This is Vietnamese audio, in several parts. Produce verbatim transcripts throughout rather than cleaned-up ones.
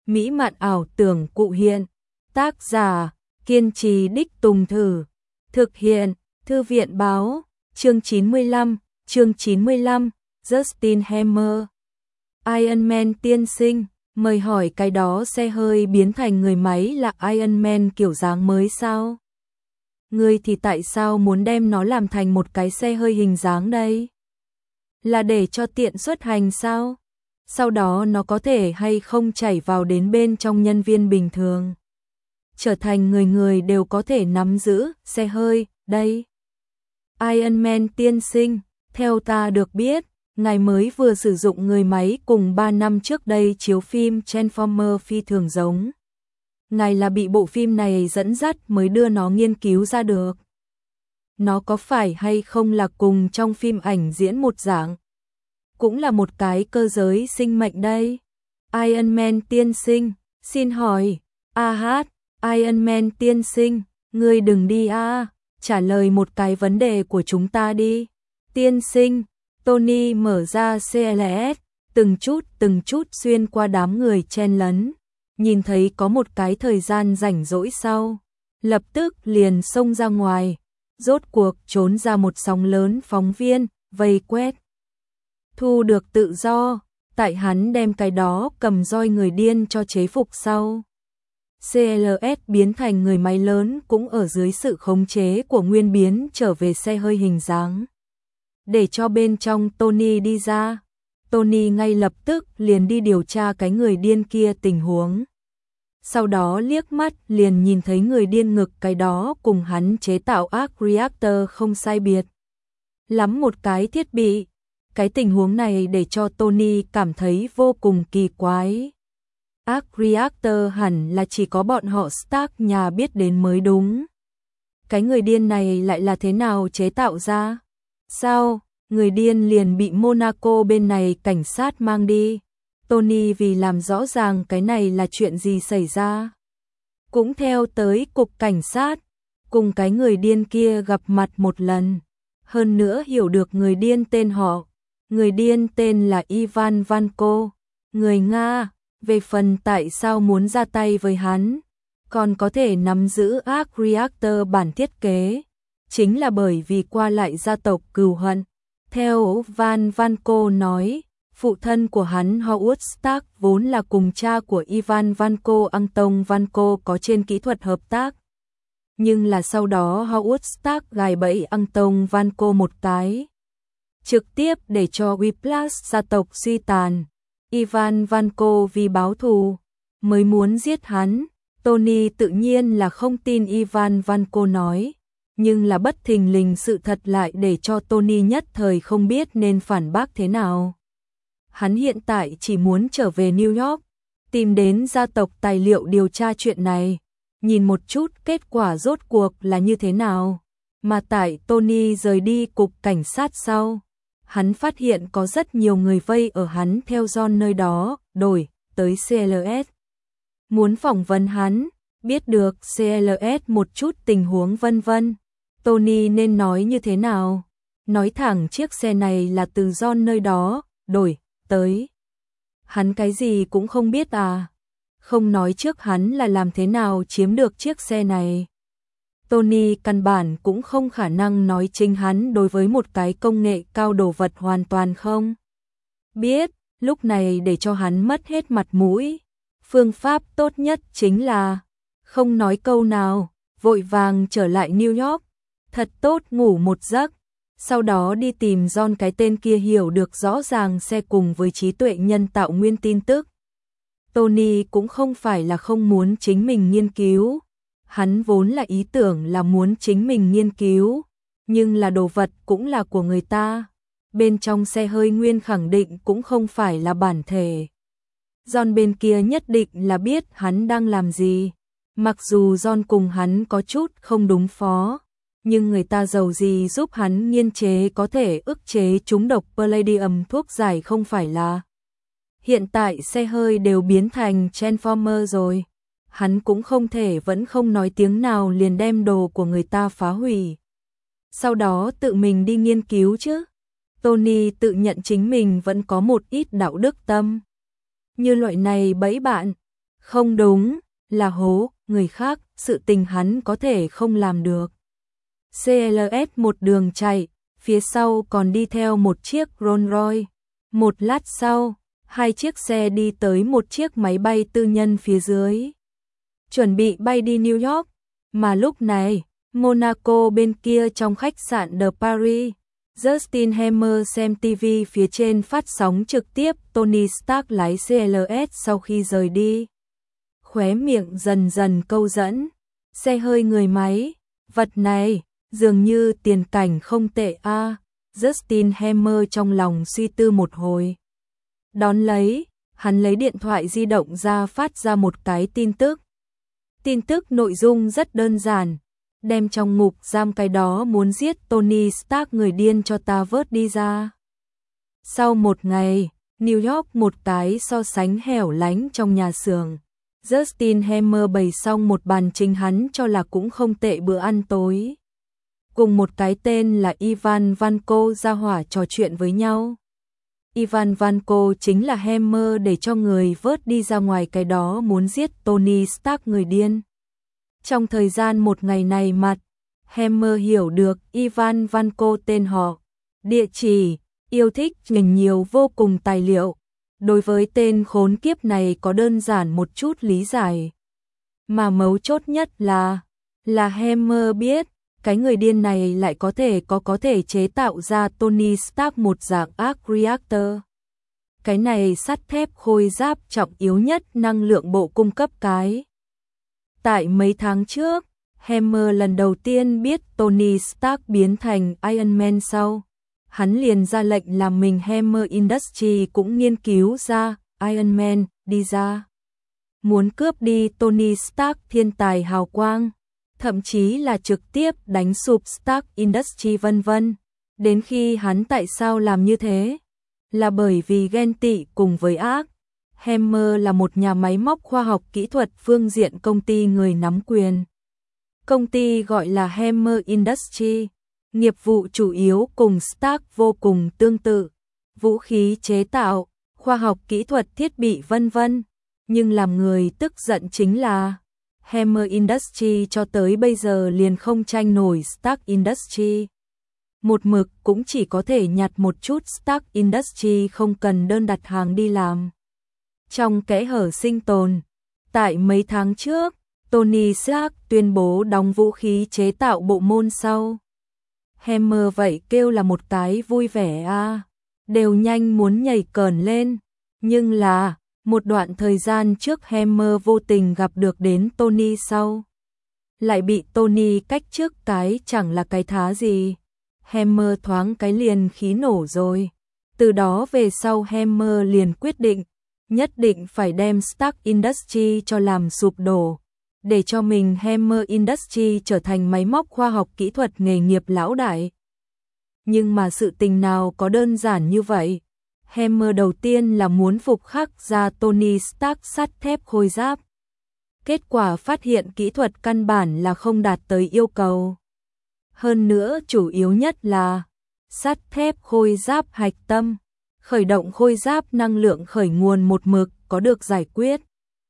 mỹ mạn ảo tưởng cụ hiện. Tác giả, kiên trì đích tùng thử. Thực hiện, Thư viện báo, chương chín mươi lăm, chương chín mươi lăm, Justin Hammer. Iron Man tiên sinh, mời hỏi cái đó xe hơi biến thành người máy là Iron Man kiểu dáng mới sao? Ngươi thì tại sao muốn đem nó làm thành một cái xe hơi hình dáng đây? Là để cho tiện xuất hành sao? Sau đó nó có thể hay không chảy vào đến bên trong nhân viên bình thường. Trở thành người người đều có thể nắm giữ xe hơi, đây. Iron Man tiên sinh, theo ta được biết, ngài mới vừa sử dụng người máy cùng ba năm trước đây chiếu phim Transformer phi thường giống. Ngài là bị bộ phim này dẫn dắt mới đưa nó nghiên cứu ra được. Nó có phải hay không là cùng trong phim ảnh diễn một dạng? Cũng là một cái cơ giới sinh mệnh đây. Iron Man tiên sinh, xin hỏi, a hát, Iron Man tiên sinh, ngươi đừng đi a, trả lời một cái vấn đề của chúng ta đi. Tiên sinh, Tony mở ra xê lờ ét, từng chút từng chút xuyên qua đám người chen lấn, nhìn thấy có một cái thời gian rảnh rỗi sau, lập tức liền xông ra ngoài, rốt cuộc trốn ra một sóng lớn phóng viên, vây quét. Thu được tự do, tại hắn đem cái đó cầm roi người điên cho chế phục sau. xê lờ ét biến thành người máy lớn cũng ở dưới sự khống chế của nguyên biến trở về xe hơi hình dáng. Để cho bên trong Tony đi ra, Tony ngay lập tức liền đi điều tra cái người điên kia tình huống. Sau đó liếc mắt liền nhìn thấy người điên ngực cái đó cùng hắn chế tạo Arc Reactor không sai biệt. Lắm một cái thiết bị. Cái tình huống này để cho Tony cảm thấy vô cùng kỳ quái. Arc Reactor hẳn là chỉ có bọn họ Stark nhà biết đến mới đúng. Cái người điên này lại là thế nào chế tạo ra? Sao? Người điên liền bị Monaco bên này cảnh sát mang đi. Tony vì làm rõ ràng cái này là chuyện gì xảy ra, cũng theo tới cục cảnh sát, cùng cái người điên kia gặp mặt một lần. Hơn nữa hiểu được người điên tên họ. Người điên tên là Ivan Vanko, người Nga. Về phần tại sao muốn ra tay với hắn, còn có thể nắm giữ Arc Reactor bản thiết kế, chính là bởi vì qua lại gia tộc cừu hận. Theo Van Vanko nói, phụ thân của hắn Howard Stark vốn là cùng cha của Ivan Vanko Anton Vanko có trên kỹ thuật hợp tác. Nhưng là sau đó Howard Stark gài bẫy Anton Vanko một cái, trực tiếp để cho Whiplash gia tộc suy tàn. Ivan Vanko vì báo thù mới muốn giết hắn. Tony tự nhiên là không tin Ivan Vanko nói, nhưng là bất thình lình sự thật lại để cho Tony nhất thời không biết nên phản bác thế nào. Hắn hiện tại chỉ muốn trở về New York, tìm đến gia tộc tài liệu điều tra chuyện này, nhìn một chút kết quả rốt cuộc là như thế nào. Mà tại Tony rời đi cục cảnh sát sau, hắn phát hiện có rất nhiều người vây ở hắn theo John nơi đó, đổi tới xê lờ ét. Muốn phỏng vấn hắn, biết được xê lờ ét một chút tình huống vân vân. Tony nên nói như thế nào? Nói thẳng chiếc xe này là từ John nơi đó, đổi tới. Hắn cái gì cũng không biết à? Không nói trước hắn là làm thế nào chiếm được chiếc xe này. Tony căn bản cũng không khả năng nói chính hắn đối với một cái công nghệ cao đồ vật hoàn toàn không biết, lúc này để cho hắn mất hết mặt mũi. Phương pháp tốt nhất chính là không nói câu nào, vội vàng trở lại New York, thật tốt ngủ một giấc, sau đó đi tìm John cái tên kia hiểu được rõ ràng xe cùng với trí tuệ nhân tạo nguyên tin tức. Tony cũng không phải là không muốn chính mình nghiên cứu. Hắn vốn là ý tưởng là muốn chính mình nghiên cứu, nhưng là đồ vật cũng là của người ta. Bên trong xe hơi nguyên khẳng định cũng không phải là bản thể. John bên kia nhất định là biết hắn đang làm gì. Mặc dù John cùng hắn có chút không đúng phó, nhưng người ta giàu gì giúp hắn nghiên chế có thể ức chế trúng độc Palladium thuốc giải không phải là. Hiện tại xe hơi đều biến thành Transformer rồi. Hắn cũng không thể vẫn không nói tiếng nào liền đem đồ của người ta phá hủy. Sau đó tự mình đi nghiên cứu chứ. Tony tự nhận chính mình vẫn có một ít đạo đức tâm. Như loại này bẫy bạn, Không đúng, là hố người khác, sự tình hắn có thể không làm được. xê lờ ét một đường chạy, phía sau còn đi theo một chiếc Rolls Royce. Một lát sau, hai chiếc xe đi tới một chiếc máy bay tư nhân phía dưới. Chuẩn bị bay đi New York, mà lúc này, Monaco bên kia trong khách sạn The Paris, Justin Hammer xem ti vi phía trên phát sóng trực tiếp Tony Stark lái xê lờ ét sau khi rời đi. Khóe miệng dần dần câu dẫn, xe hơi người máy, vật này, dường như tiền cảnh không tệ a. À. Justin Hammer trong lòng suy tư một hồi. Đón lấy, hắn lấy điện thoại di động ra phát ra một cái tin tức. Tin tức nội dung rất đơn giản, đem trong ngục giam cái đó muốn giết Tony Stark người điên cho ta vớt đi ra. Sau một ngày, New York một cái so sánh hẻo lánh trong nhà xưởng, Justin Hammer bày xong một bàn chính hắn cho là cũng không tệ bữa ăn tối. Cùng một cái tên là Ivan Vanko ra hỏa trò chuyện với nhau. Ivan Vanko chính là Hammer để cho người vớt đi ra ngoài cái đó muốn giết Tony Stark người điên. Trong thời gian một ngày này mặt, Hammer hiểu được Ivan Vanko tên họ, địa chỉ, yêu thích nhìn nhiều vô cùng tài liệu. Đối với tên khốn kiếp này có đơn giản một chút lý giải. Mà mấu chốt nhất là, là Hammer biết, cái người điên này lại có thể có có thể chế tạo ra Tony Stark một dạng arc reactor. Cái này sắt thép khôi giáp trọng yếu nhất năng lượng bộ cung cấp cái. Tại mấy tháng trước, Hammer lần đầu tiên biết Tony Stark biến thành Iron Man sau. Hắn liền ra lệnh làm mình Hammer Industries cũng nghiên cứu ra Iron Man đi ra. Muốn cướp đi Tony Stark thiên tài hào quang, thậm chí là trực tiếp đánh sụp Stark Industries vân vân. Đến khi hắn tại sao làm như thế? Là bởi vì ghen tị cùng với ác. Hammer là một nhà máy móc khoa học kỹ thuật phương diện công ty người nắm quyền. Công ty gọi là Hammer Industries. Nghiệp vụ chủ yếu cùng Stark vô cùng tương tự, vũ khí chế tạo, khoa học kỹ thuật thiết bị vân vân. Nhưng làm người tức giận chính là Hammer Industries cho tới bây giờ liền không tranh nổi Stark Industries. Một mực cũng chỉ có thể nhặt một chút Stark Industries không cần đơn đặt hàng đi làm. Trong kẽ hở sinh tồn, tại mấy tháng trước, Tony Stark tuyên bố đóng vũ khí chế tạo bộ môn sau. Hammer vậy kêu là một cái vui vẻ a, à, đều nhanh muốn nhảy cờn lên. Nhưng là, một đoạn thời gian trước Hammer vô tình gặp được đến Tony sau. Lại bị Tony cách trước cái chẳng là cái thá gì. Hammer thoáng cái liền khí nổ rồi. Từ đó về sau Hammer liền quyết định, nhất định phải đem Stark Industries cho làm sụp đổ. Để cho mình Hammer Industries trở thành máy móc khoa học kỹ thuật nghề nghiệp lão đại. Nhưng mà sự tình nào có đơn giản như vậy? Hammer đầu tiên là muốn phục khắc ra Tony Stark sắt thép khôi giáp. Kết quả phát hiện kỹ thuật căn bản là không đạt tới yêu cầu. Hơn nữa chủ yếu nhất là sắt thép khôi giáp hạch tâm. Khởi động khôi giáp năng lượng khởi nguồn một mực có được giải quyết.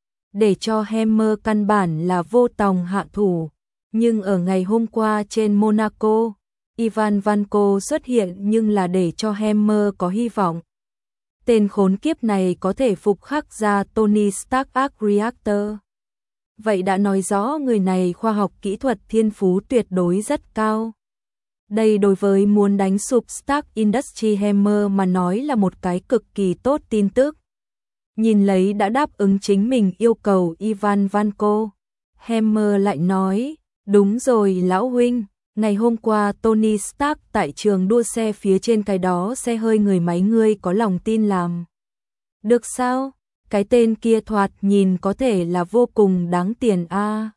Để cho Hammer căn bản là vô tòng hạ thủ. Nhưng ở ngày hôm qua trên Monaco, Ivan Vanko xuất hiện nhưng là để cho Hammer có hy vọng. Tên khốn kiếp này có thể phục khắc ra Tony Stark Arc Reactor. Vậy đã nói rõ người này khoa học kỹ thuật thiên phú tuyệt đối rất cao. Đây đối với muốn đánh sụp Stark Industries Hammer mà nói là một cái cực kỳ tốt tin tức. Nhìn lấy đã đáp ứng chính mình yêu cầu Ivan Vanko. Hammer lại nói, đúng rồi lão huynh, ngày hôm qua Tony Stark tại trường đua xe phía trên cái đó xe hơi người máy ngươi có lòng tin làm. Được sao? Cái tên kia thoạt nhìn có thể là vô cùng đáng tiền a. À.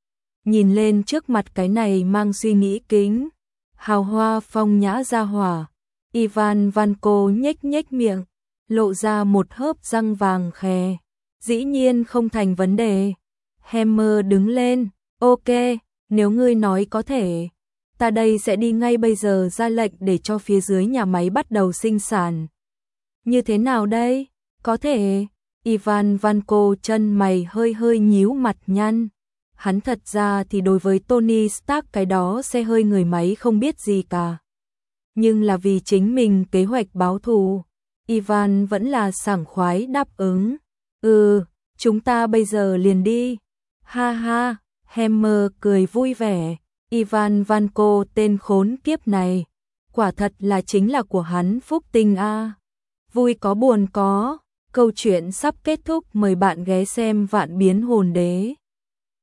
Nhìn lên trước mặt cái này mang suy nghĩ kính, hào hoa phong nhã ra hỏa, Ivan Vanko nhếch nhếch miệng, lộ ra một hớp răng vàng khè. Dĩ nhiên không thành vấn đề. Hammer đứng lên, ok, nếu ngươi nói có thể, ta đây sẽ đi ngay bây giờ ra lệnh để cho phía dưới nhà máy bắt đầu sinh sản. Như thế nào đây? Có thể, Ivan Vanko chân mày hơi hơi nhíu mặt nhăn. Hắn thật ra thì đối với Tony Stark cái đó xe hơi người máy không biết gì cả. Nhưng là vì chính mình kế hoạch báo thù, Ivan vẫn là sảng khoái đáp ứng. Ừ, chúng ta bây giờ liền đi. Ha ha, Hammer cười vui vẻ. Ivan Vanko tên khốn kiếp này, quả thật là chính là của hắn phúc tinh a. Vui có buồn có, câu chuyện sắp kết thúc, mời bạn ghé xem Vạn Biến Hồn Đế.